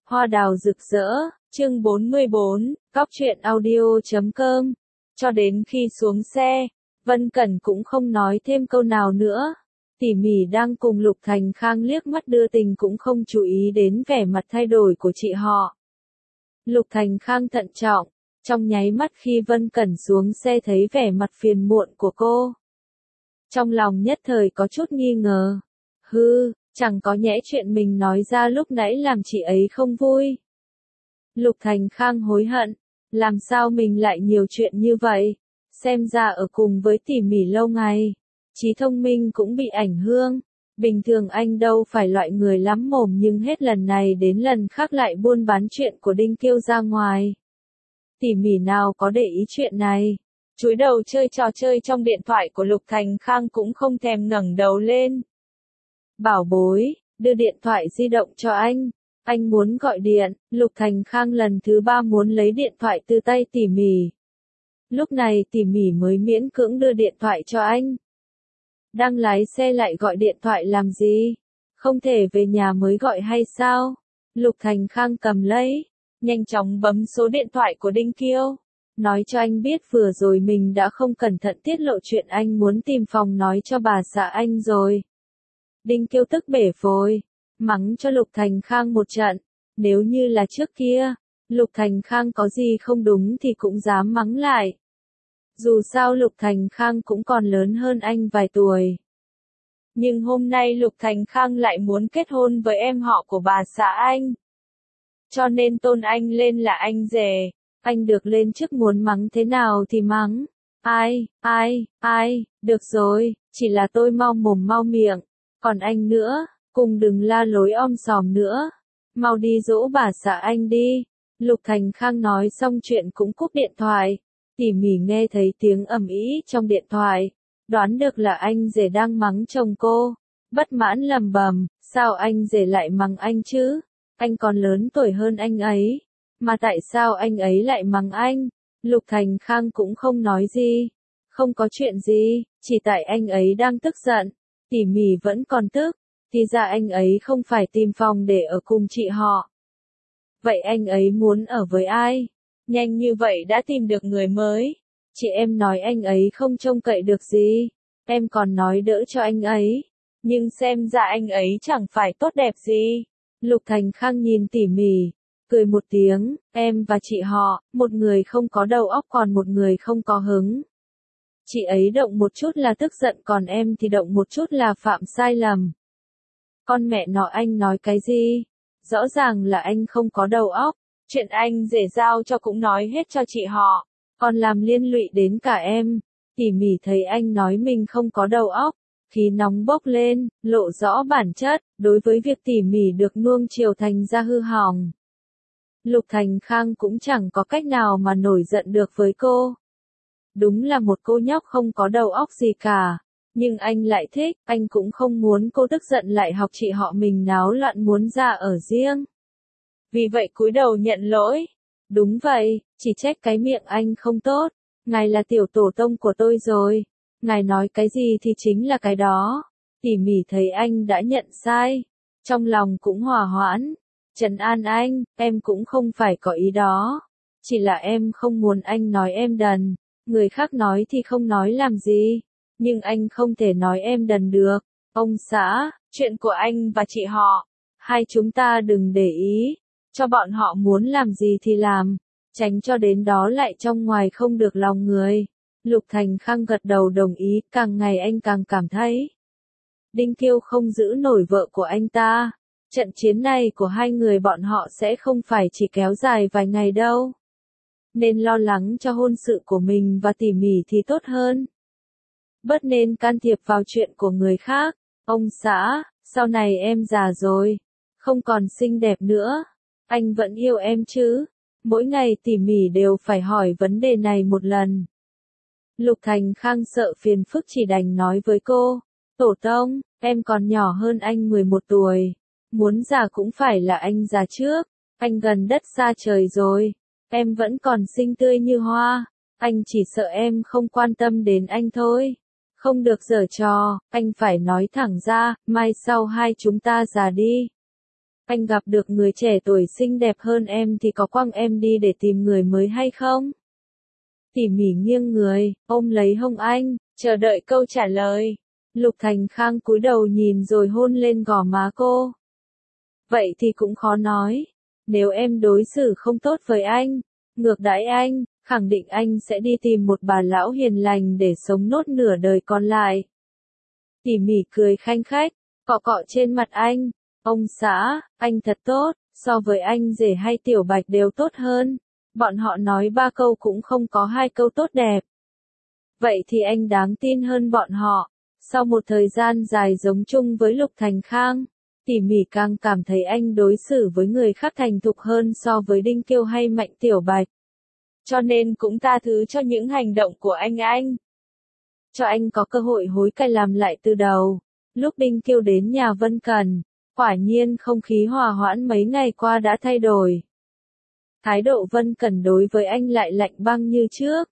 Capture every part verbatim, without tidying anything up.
Hoa đào rực rỡ, chương bốn mươi bốn, Cóc truyện audio chấm com. Cho đến khi xuống xe, Vân Cẩn cũng không nói thêm câu nào nữa. Tỉ mỉ đang cùng Lục Thành Khang liếc mắt đưa tình cũng không chú ý đến vẻ mặt thay đổi của chị họ. Lục Thành Khang thận trọng, trong nháy mắt khi Vân Cẩn xuống xe thấy vẻ mặt phiền muộn của cô. Trong lòng nhất thời có chút nghi ngờ. Hư, chẳng có nhẽ chuyện mình nói ra lúc nãy làm chị ấy không vui. Lục Thành Khang hối hận, làm sao mình lại nhiều chuyện như vậy, xem ra ở cùng với tỉ mỉ lâu ngày, trí thông minh cũng bị ảnh hưởng. Bình thường anh đâu phải loại người lắm mồm nhưng hết lần này đến lần khác lại buôn bán chuyện của Đinh Kiêu ra ngoài. Tỉ mỉ nào có để ý chuyện này, chúi đầu chơi trò chơi trong điện thoại của Lục Thành Khang cũng không thèm ngẩng đầu lên. Bảo bối, đưa điện thoại di động cho anh, anh muốn gọi điện. Lục Thành Khang lần thứ ba muốn lấy điện thoại từ tay tỉ mỉ. Lúc này tỉ mỉ mới miễn cưỡng đưa điện thoại cho anh. Đang lái xe lại gọi điện thoại làm gì? Không thể về nhà mới gọi hay sao? Lục Thành Khang cầm lấy, nhanh chóng bấm số điện thoại của Đinh Kiêu. Nói cho anh biết vừa rồi mình đã không cẩn thận tiết lộ chuyện anh muốn tìm phòng nói cho bà xã anh rồi. Đinh Kiêu tức bể phổi, mắng cho Lục Thành Khang một trận. Nếu như là trước kia, Lục Thành Khang có gì không đúng thì cũng dám mắng lại. Dù sao Lục Thành Khang cũng còn lớn hơn anh vài tuổi. Nhưng hôm nay Lục Thành Khang lại muốn kết hôn với em họ của bà xã anh. Cho nên tôn anh lên là anh rể. Anh được lên chức muốn mắng thế nào thì mắng. Ai, ai, ai, được rồi, chỉ là tôi mau mồm mau miệng. Còn anh nữa, cùng đừng la lối om sòm nữa. Mau đi dỗ bà xã anh đi. Lục Thành Khang nói xong chuyện cũng cúp điện thoại. Tỉ mỉ nghe thấy tiếng ầm ĩ trong điện thoại. Đoán được là anh rể đang mắng chồng cô. Bất mãn lầm bầm, sao anh rể lại mắng anh chứ? Anh còn lớn tuổi hơn anh ấy. Mà tại sao anh ấy lại mắng anh? Lục Thành Khang cũng không nói gì. Không có chuyện gì, chỉ tại anh ấy đang tức giận. Tỉ mỉ vẫn còn tức, thì ra anh ấy không phải tìm phòng để ở cùng chị họ. Vậy anh ấy muốn ở với ai? Nhanh như vậy đã tìm được người mới. Chị em nói anh ấy không trông cậy được gì. Em còn nói đỡ cho anh ấy. Nhưng xem ra anh ấy chẳng phải tốt đẹp gì. Lục Thành Khang nhìn tỉ mỉ, cười một tiếng, em và chị họ, một người không có đầu óc còn một người không có hứng. Chị ấy động một chút là tức giận còn em thì động một chút là phạm sai lầm. Con mẹ nó anh nói cái gì? Rõ ràng là anh không có đầu óc. Chuyện anh rể giao cho cũng nói hết cho chị họ. Còn làm liên lụy đến cả em. Tỉ mỉ thấy anh nói mình không có đầu óc. Khí nóng bốc lên, lộ rõ bản chất, đối với việc tỉ mỉ được nuông chiều thành ra hư hỏng. Lục Thành Khang cũng chẳng có cách nào mà nổi giận được với cô. Đúng là một cô nhóc không có đầu óc gì cả. Nhưng anh lại thích, anh cũng không muốn cô tức giận lại học chị họ mình náo loạn muốn ra ở riêng. Vì vậy cúi đầu nhận lỗi. Đúng vậy, chỉ trách cái miệng anh không tốt. Ngài là tiểu tổ tông của tôi rồi. Ngài nói cái gì thì chính là cái đó. Tỉ mỉ thấy anh đã nhận sai. Trong lòng cũng hòa hoãn. Trấn an anh, em cũng không phải có ý đó. Chỉ là em không muốn anh nói em đần. Người khác nói thì không nói làm gì. Nhưng anh không thể nói em đần được. Ông xã, chuyện của anh và chị họ. Hai chúng ta đừng để ý. Cho bọn họ muốn làm gì thì làm. Tránh cho đến đó lại trong ngoài không được lòng người. Lục Thành Khang gật đầu đồng ý, càng ngày anh càng cảm thấy. Đinh Kiêu không giữ nổi vợ của anh ta. Trận chiến này của hai người bọn họ sẽ không phải chỉ kéo dài vài ngày đâu. Nên lo lắng cho hôn sự của mình và tỉ mỉ thì tốt hơn. Bớt nên can thiệp vào chuyện của người khác. Ông xã, sau này em già rồi. Không còn xinh đẹp nữa. Anh vẫn yêu em chứ? Mỗi ngày tỉ mỉ đều phải hỏi vấn đề này một lần. Lục Thành Khang sợ phiền phức chỉ đành nói với cô. Tổ tông, em còn nhỏ hơn anh mười một tuổi. Muốn già cũng phải là anh già trước. Anh gần đất xa trời rồi. Em vẫn còn xinh tươi như hoa. Anh chỉ sợ em không quan tâm đến anh thôi. Không được giở trò, anh phải nói thẳng ra, mai sau hai chúng ta già đi. Anh gặp được người trẻ tuổi xinh đẹp hơn em thì có quăng em đi để tìm người mới hay không? Tỉ mỉ nghiêng người, ôm lấy hông anh, chờ đợi câu trả lời. Lục Thành Khang cúi đầu nhìn rồi hôn lên gò má cô. Vậy thì cũng khó nói. Nếu em đối xử không tốt với anh, ngược đãi anh, khẳng định anh sẽ đi tìm một bà lão hiền lành để sống nốt nửa đời còn lại. Tỉ mỉ cười khanh khách, cọ cọ trên mặt anh. Ông xã, anh thật tốt, so với anh rể hay Tiểu Bạch đều tốt hơn. Bọn họ nói ba câu cũng không có hai câu tốt đẹp. Vậy thì anh đáng tin hơn bọn họ. Sau một thời gian dài giống chung với Lục Thành Khang, Tỉ mỉ càng cảm thấy anh đối xử với người khác thành thục hơn so với Đinh Kiêu hay Mạnh Tiểu Bạch. Cho nên cũng tha thứ cho những hành động của anh anh. Cho anh có cơ hội hối cải làm lại từ đầu. Lúc Đinh Kiêu đến nhà Vân Cẩn, quả nhiên không khí hòa hoãn mấy ngày qua đã thay đổi. Thái độ Vân Cẩn đối với anh lại lạnh băng như trước.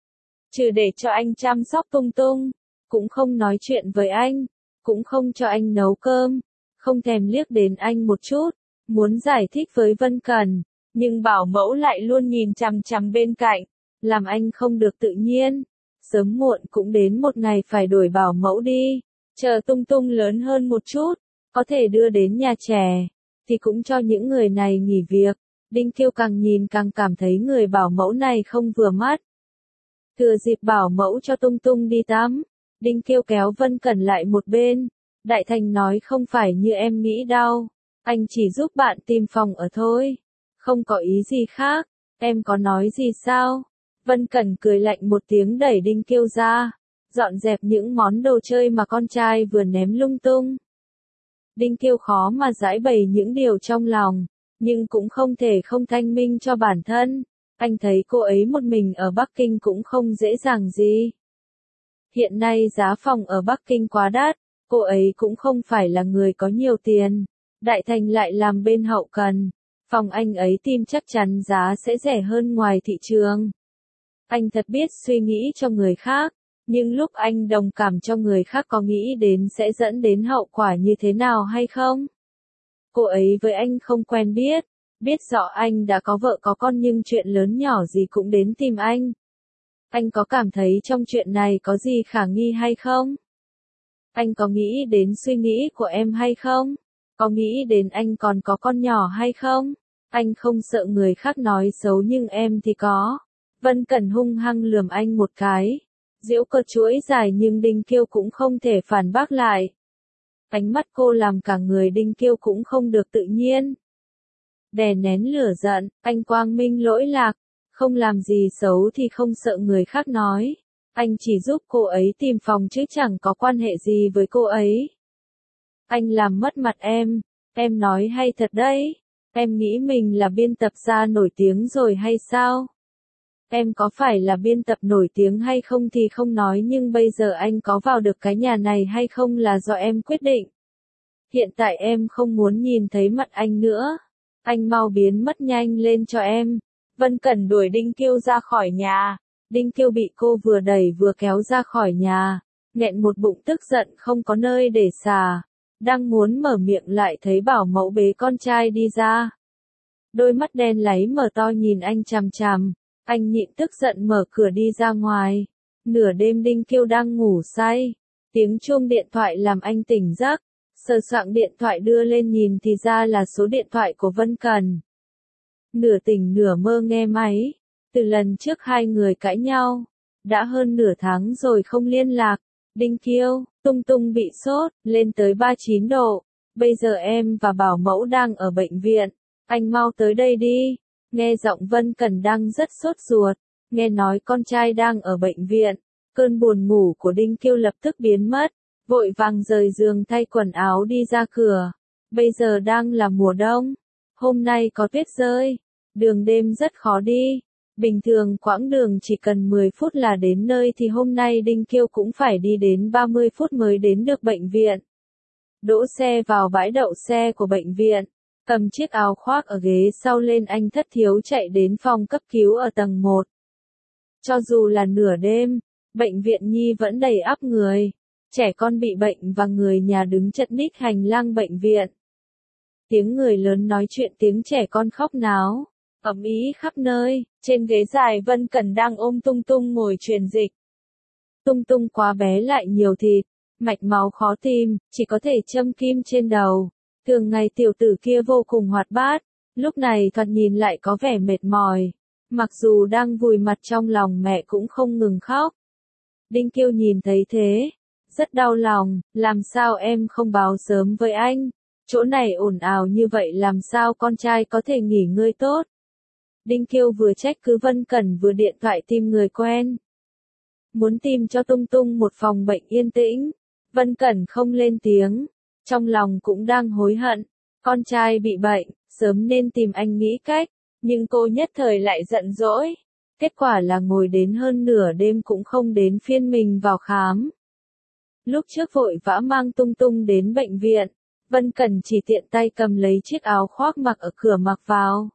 Trừ để cho anh chăm sóc Tung Tung, cũng không nói chuyện với anh, cũng không cho anh nấu cơm, không thèm liếc đến anh một chút, muốn giải thích với Vân Cẩn, nhưng bảo mẫu lại luôn nhìn chằm chằm bên cạnh, làm anh không được tự nhiên. Sớm muộn cũng đến một ngày phải đuổi bảo mẫu đi, chờ Tung Tung lớn hơn một chút, có thể đưa đến nhà trẻ, thì cũng cho những người này nghỉ việc. Đinh Kiêu càng nhìn càng cảm thấy người bảo mẫu này không vừa mắt. Thừa dịp bảo mẫu cho Tung Tung đi tắm, Đinh Kiêu kéo Vân Cẩn lại một bên. Đại Thành nói không phải như em nghĩ đâu, anh chỉ giúp bạn tìm phòng ở thôi, không có ý gì khác, em có nói gì sao? Vân Cẩn cười lạnh một tiếng đẩy Đinh Kiêu ra, dọn dẹp những món đồ chơi mà con trai vừa ném lung tung. Đinh Kiêu khó mà giải bày những điều trong lòng, nhưng cũng không thể không thanh minh cho bản thân. Anh thấy cô ấy một mình ở Bắc Kinh cũng không dễ dàng gì. Hiện nay giá phòng ở Bắc Kinh quá đắt, cô ấy cũng không phải là người có nhiều tiền. Đại Thành lại làm bên hậu cần, phòng anh ấy tìm chắc chắn giá sẽ rẻ hơn ngoài thị trường. Anh thật biết suy nghĩ cho người khác, nhưng lúc anh đồng cảm cho người khác có nghĩ đến sẽ dẫn đến hậu quả như thế nào hay không? Cô ấy với anh không quen biết, biết rõ anh đã có vợ có con nhưng chuyện lớn nhỏ gì cũng đến tìm anh. Anh có cảm thấy trong chuyện này có gì khả nghi hay không? Anh có nghĩ đến suy nghĩ của em hay không? Có nghĩ đến anh còn có con nhỏ hay không? Anh không sợ người khác nói xấu nhưng em thì có. Vân Cẩn hung hăng lườm anh một cái. Giễu cợt chuỗi dài nhưng Đinh Kiêu cũng không thể phản bác lại. Ánh mắt cô làm cả người Đinh Kiêu cũng không được tự nhiên. Đè nén lửa giận, anh quang minh lỗi lạc, không làm gì xấu thì không sợ người khác nói. Anh chỉ giúp cô ấy tìm phòng chứ chẳng có quan hệ gì với cô ấy. Anh làm mất mặt em, em nói hay thật đấy. Em nghĩ mình là biên tập gia nổi tiếng rồi hay sao? Em có phải là biên tập nổi tiếng hay không thì không nói nhưng bây giờ anh có vào được cái nhà này hay không là do em quyết định. Hiện tại em không muốn nhìn thấy mặt anh nữa. Anh mau biến mất nhanh lên cho em. Vân Cẩn đuổi Đinh Kiêu ra khỏi nhà. Đinh Kiêu bị cô vừa đẩy vừa kéo ra khỏi nhà. Nghẹn một bụng tức giận không có nơi để xả. Đang muốn mở miệng lại thấy bảo mẫu bế con trai đi ra. Đôi mắt đen láy mở to nhìn anh chằm chằm. Anh nhịn tức giận mở cửa đi ra ngoài. Nửa đêm Đinh Kiêu đang ngủ say. Tiếng chuông điện thoại làm anh tỉnh giấc. Sờ soạng điện thoại đưa lên nhìn thì ra là số điện thoại của Vân Cẩn. Nửa tỉnh nửa mơ nghe máy. Từ lần trước hai người cãi nhau. Đã hơn nửa tháng rồi không liên lạc. Đinh Kiêu, Tung Tung bị sốt, lên tới ba mươi chín độ. Bây giờ em và bảo mẫu đang ở bệnh viện. Anh mau tới đây đi. Nghe giọng Vân Cẩn đang rất sốt ruột. Nghe nói con trai đang ở bệnh viện. Cơn buồn ngủ của Đinh Kiêu lập tức biến mất. Vội vàng rời giường thay quần áo đi ra cửa. Bây giờ đang là mùa đông. Hôm nay có tuyết rơi. Đường đêm rất khó đi. Bình thường quãng đường chỉ cần mười phút là đến nơi thì hôm nay Đinh Kiêu cũng phải đi đến ba mươi phút mới đến được bệnh viện. Đỗ xe vào bãi đậu xe của bệnh viện. Cầm chiếc áo khoác ở ghế sau lên anh thất thiếu chạy đến phòng cấp cứu ở tầng một. Cho dù là nửa đêm, bệnh viện Nhi vẫn đầy ắp người. Trẻ con bị bệnh và người nhà đứng chật ních hành lang bệnh viện. tiếng người lớn nói chuyện, tiếng trẻ con khóc náo, ầm ĩ khắp nơi. Trên ghế dài Vân Cẩn đang ôm Tung Tung ngồi truyền dịch. Tung Tung quá bé lại nhiều thịt, mạch máu khó tìm, chỉ có thể châm kim trên đầu. Thường ngày tiểu tử kia vô cùng hoạt bát, lúc này thoạt nhìn lại có vẻ mệt mỏi. Mặc dù đang vùi mặt trong lòng mẹ cũng không ngừng khóc. Đinh Kiêu nhìn thấy thế, rất đau lòng, làm sao em không báo sớm với anh, chỗ này ồn ào như vậy làm sao con trai có thể nghỉ ngơi tốt. Đinh Kiêu vừa trách cứ Vân Cẩn vừa điện thoại tìm người quen. Muốn tìm cho Tung Tung một phòng bệnh yên tĩnh. Vân Cẩn không lên tiếng, trong lòng cũng đang hối hận, con trai bị bệnh, sớm nên tìm anh nghĩ cách, nhưng cô nhất thời lại giận dỗi. Kết quả là ngồi đến hơn nửa đêm cũng không đến phiên mình vào khám. Lúc trước vội vã mang Tung Tung đến bệnh viện, Vân Cẩn chỉ tiện tay cầm lấy chiếc áo khoác mặc ở cửa mặc vào.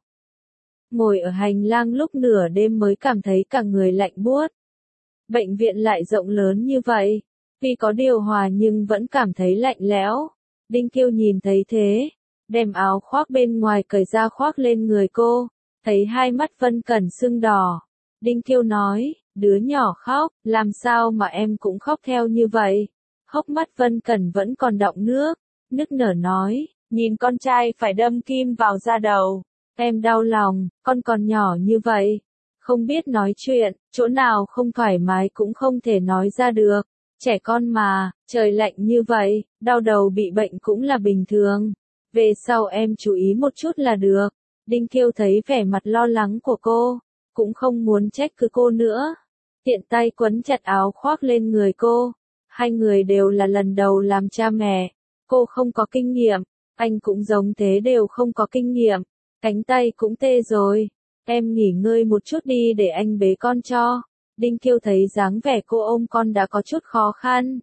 Ngồi ở hành lang lúc nửa đêm mới cảm thấy cả người lạnh buốt. Bệnh viện lại rộng lớn như vậy, tuy có điều hòa nhưng vẫn cảm thấy lạnh lẽo. Đinh Kiêu nhìn thấy thế, đem áo khoác bên ngoài cởi ra khoác lên người cô, thấy hai mắt Vân Cẩn sưng đỏ. Đinh Kiêu nói, đứa nhỏ khóc, làm sao mà em cũng khóc theo như vậy. Hốc mắt Vân Cẩn vẫn còn đọng nước, nức nở nói, nhìn con trai phải đâm kim vào da đầu, em đau lòng, con còn nhỏ như vậy, không biết nói chuyện, chỗ nào không thoải mái cũng không thể nói ra được. Trẻ con mà, trời lạnh như vậy, đau đầu bị bệnh cũng là bình thường. Về sau em chú ý một chút là được. Đinh Kiêu thấy vẻ mặt lo lắng của cô, cũng không muốn trách cứ cô nữa. Tiện tay quấn chặt áo khoác lên người cô. Hai người đều là lần đầu làm cha mẹ. Cô không có kinh nghiệm, anh cũng giống thế đều không có kinh nghiệm. Cánh tay cũng tê rồi. Em nghỉ ngơi một chút đi để anh bế con cho. Đinh Kiêu thấy dáng vẻ cô ôm con đã có chút khó khăn.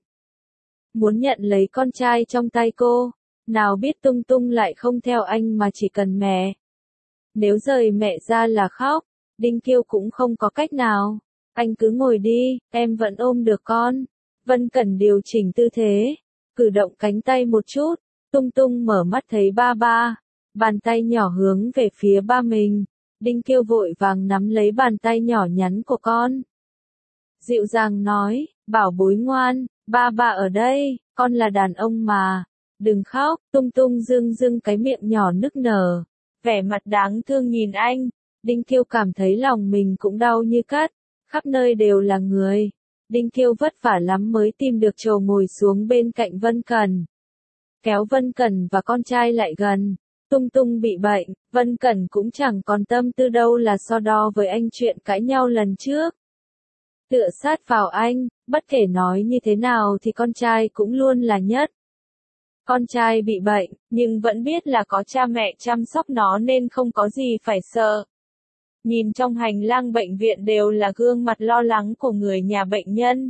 Muốn nhận lấy con trai trong tay cô, nào biết Tung Tung lại không theo anh mà chỉ cần mẹ. Nếu rời mẹ ra là khóc, Đinh Kiêu cũng không có cách nào. Anh cứ ngồi đi, em vẫn ôm được con. Vân Cẩn điều chỉnh tư thế, cử động cánh tay một chút. Tung Tung mở mắt thấy ba ba, bàn tay nhỏ hướng về phía ba mình. Đinh Kiêu vội vàng nắm lấy bàn tay nhỏ nhắn của con. Dịu dàng nói, bảo bối ngoan, ba ba ở đây, con là đàn ông mà, đừng khóc. Tung Tung dương dương cái miệng nhỏ nức nở, vẻ mặt đáng thương nhìn anh. Đinh Kiêu cảm thấy lòng mình cũng đau như cắt, khắp nơi đều là người. Đinh Kiêu vất vả lắm mới tìm được chỗ ngồi xuống bên cạnh Vân Cẩn. Kéo Vân Cẩn và con trai lại gần. Tung Tung bị bệnh, Vân Cẩn cũng chẳng còn tâm tư đâu là so đo với anh chuyện cãi nhau lần trước. Tựa sát vào anh, bất kể nói như thế nào thì con trai cũng luôn là nhất. Con trai bị bệnh, nhưng vẫn biết là có cha mẹ chăm sóc nó nên không có gì phải sợ. Nhìn trong hành lang bệnh viện đều là gương mặt lo lắng của người nhà bệnh nhân.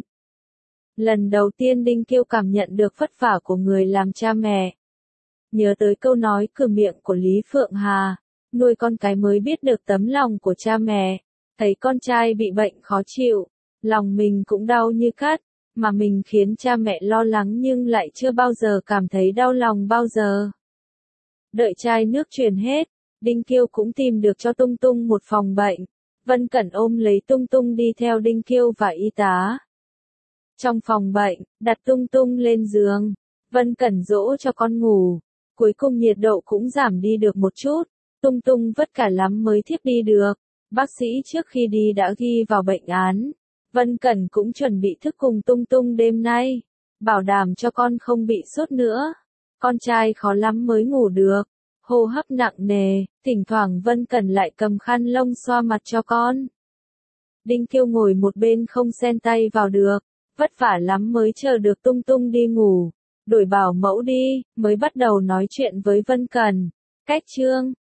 Lần đầu tiên Đinh Kiêu cảm nhận được vất vả của người làm cha mẹ. Nhớ tới câu nói cửa miệng của Lý Phượng Hà, nuôi con cái mới biết được tấm lòng của cha mẹ. Thấy con trai bị bệnh khó chịu, lòng mình cũng đau như cắt, mà mình khiến cha mẹ lo lắng nhưng lại chưa bao giờ cảm thấy đau lòng bao giờ. Đợi chai nước truyền hết, Đinh Kiêu cũng tìm được cho Tung Tung một phòng bệnh. Vân Cẩn ôm lấy Tung Tung đi theo Đinh Kiêu và y tá. Trong phòng bệnh, đặt Tung Tung lên giường, Vân Cẩn dỗ cho con ngủ. Cuối cùng nhiệt độ cũng giảm đi được một chút, Tung Tung vất cả lắm mới thiếp đi được. Bác sĩ trước khi đi đã ghi vào bệnh án. Vân Cẩn cũng chuẩn bị thức cùng Tung Tung đêm nay, bảo đảm cho con không bị sốt nữa. Con trai khó lắm mới ngủ được, hô hấp nặng nề, thỉnh thoảng Vân Cẩn lại cầm khăn lông xoa mặt cho con. Đinh Kiêu ngồi một bên không xen tay vào được, vất vả lắm mới chờ được Tung Tung đi ngủ. Đổi bảo mẫu đi, mới bắt đầu nói chuyện với Vân Cẩn. Cách chương